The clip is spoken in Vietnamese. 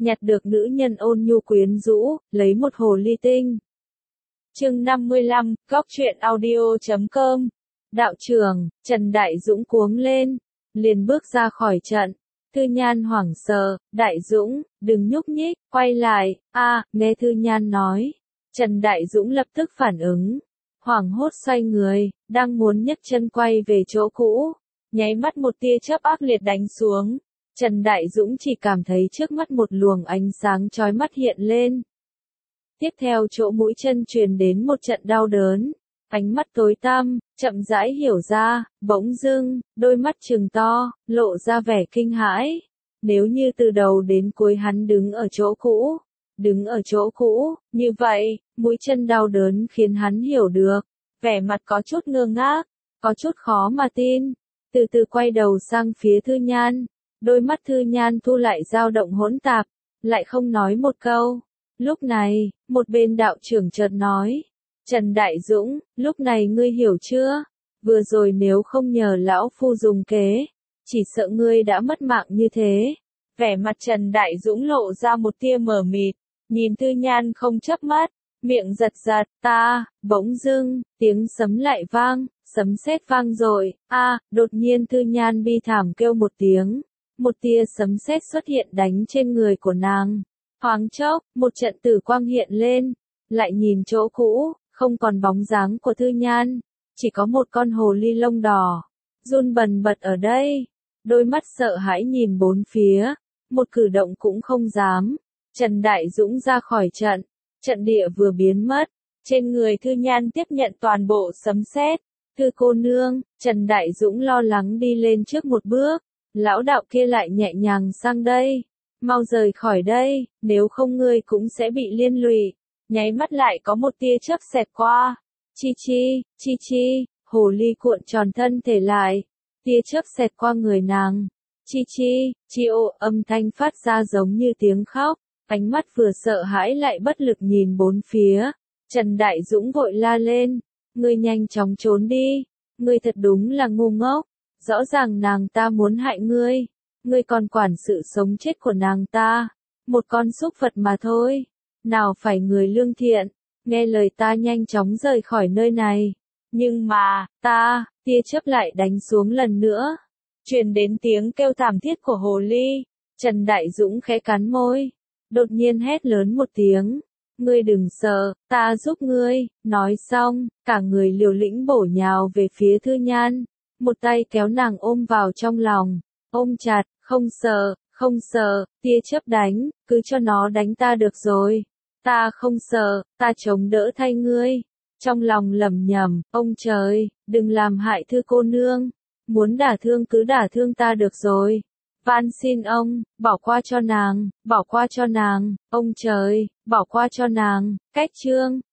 nhặt được nữ nhân ôn nhu quyến rũ, lấy một hồ ly tinh. Chương 55, góc truyện audio.com. Đạo trưởng, Trần Đại Dũng cuống lên, liền bước ra khỏi trận. Thư Nhan hoảng sợ, Đại Dũng, đừng nhúc nhích, quay lại, nghe Thư Nhan nói. Trần Đại Dũng lập tức phản ứng, hoảng hốt xoay người, đang muốn nhấc chân quay về chỗ cũ, nháy mắt một tia chớp ác liệt đánh xuống. Trần Đại Dũng chỉ cảm thấy trước mắt một luồng ánh sáng chói mắt hiện lên. Tiếp theo chỗ mũi chân truyền đến một trận đau đớn, ánh mắt tối tăm, chậm rãi hiểu ra, bỗng dưng, đôi mắt trừng to, lộ ra vẻ kinh hãi. Nếu như từ đầu đến cuối hắn đứng ở chỗ cũ, như vậy, mũi chân đau đớn khiến hắn hiểu được, vẻ mặt có chút ngơ ngác, có chút khó mà tin, từ từ quay đầu sang phía Thư Nhan, đôi mắt Thư Nhan thu lại dao động hỗn tạp, lại không nói một câu. Lúc này, một bên đạo trưởng chợt nói, Trần Đại Dũng, lúc này ngươi hiểu chưa? Vừa rồi nếu không nhờ lão phu dùng kế, chỉ sợ ngươi đã mất mạng như thế. Vẻ mặt Trần Đại Dũng lộ ra một tia mờ mịt, nhìn Thư Nhan không chớp mắt, miệng giật giật, bỗng dưng, tiếng sấm lại vang, sấm sét vang rồi, đột nhiên Thư Nhan bi thảm kêu một tiếng, một tia sấm sét xuất hiện đánh trên người của nàng. Thoáng chốc, một trận tử quang hiện lên, lại nhìn chỗ cũ, không còn bóng dáng của Thư Nhan, chỉ có một con hồ ly lông đỏ, run bần bật ở đây, đôi mắt sợ hãi nhìn bốn phía, một cử động cũng không dám. Trần Đại Dũng ra khỏi trận, trận địa vừa biến mất, trên người Thư Nhan tiếp nhận toàn bộ sấm sét. Thư cô nương, Trần Đại Dũng lo lắng đi lên trước một bước, lão đạo kia lại nhẹ nhàng sang đây. Mau rời khỏi đây, nếu không ngươi cũng sẽ bị liên lụy. Nháy mắt lại có một tia chớp xẹt qua. Chi, hồ ly cuộn tròn thân thể lại. Tia chớp xẹt qua người nàng. Chi âm thanh phát ra giống như tiếng khóc. Ánh mắt vừa sợ hãi lại bất lực nhìn bốn phía. Trần Đại Dũng vội la lên. Ngươi nhanh chóng trốn đi. Ngươi thật đúng là ngu ngốc. Rõ ràng nàng ta muốn hại ngươi. Ngươi còn quản sự sống chết của nàng ta, một con súc vật mà thôi, nào phải người lương thiện, nghe lời ta nhanh chóng rời khỏi nơi này. Nhưng mà, tia chớp lại đánh xuống lần nữa, truyền đến tiếng kêu thảm thiết của hồ ly. Trần Đại Dũng khẽ cắn môi, đột nhiên hét lớn một tiếng, ngươi đừng sợ, ta giúp ngươi. Nói xong, cả người liều lĩnh bổ nhào về phía Thư Nhan, một tay kéo nàng ôm vào trong lòng, ôm chặt. Không sợ, tia chớp đánh, cứ cho nó đánh ta được rồi. Ta không sợ, ta chống đỡ thay ngươi. Trong lòng lẩm nhẩm, ông trời, đừng làm hại Thư cô nương. Muốn đả thương cứ đả thương ta được rồi. Van xin ông, bỏ qua cho nàng, ông trời, bỏ qua cho nàng. Cách chương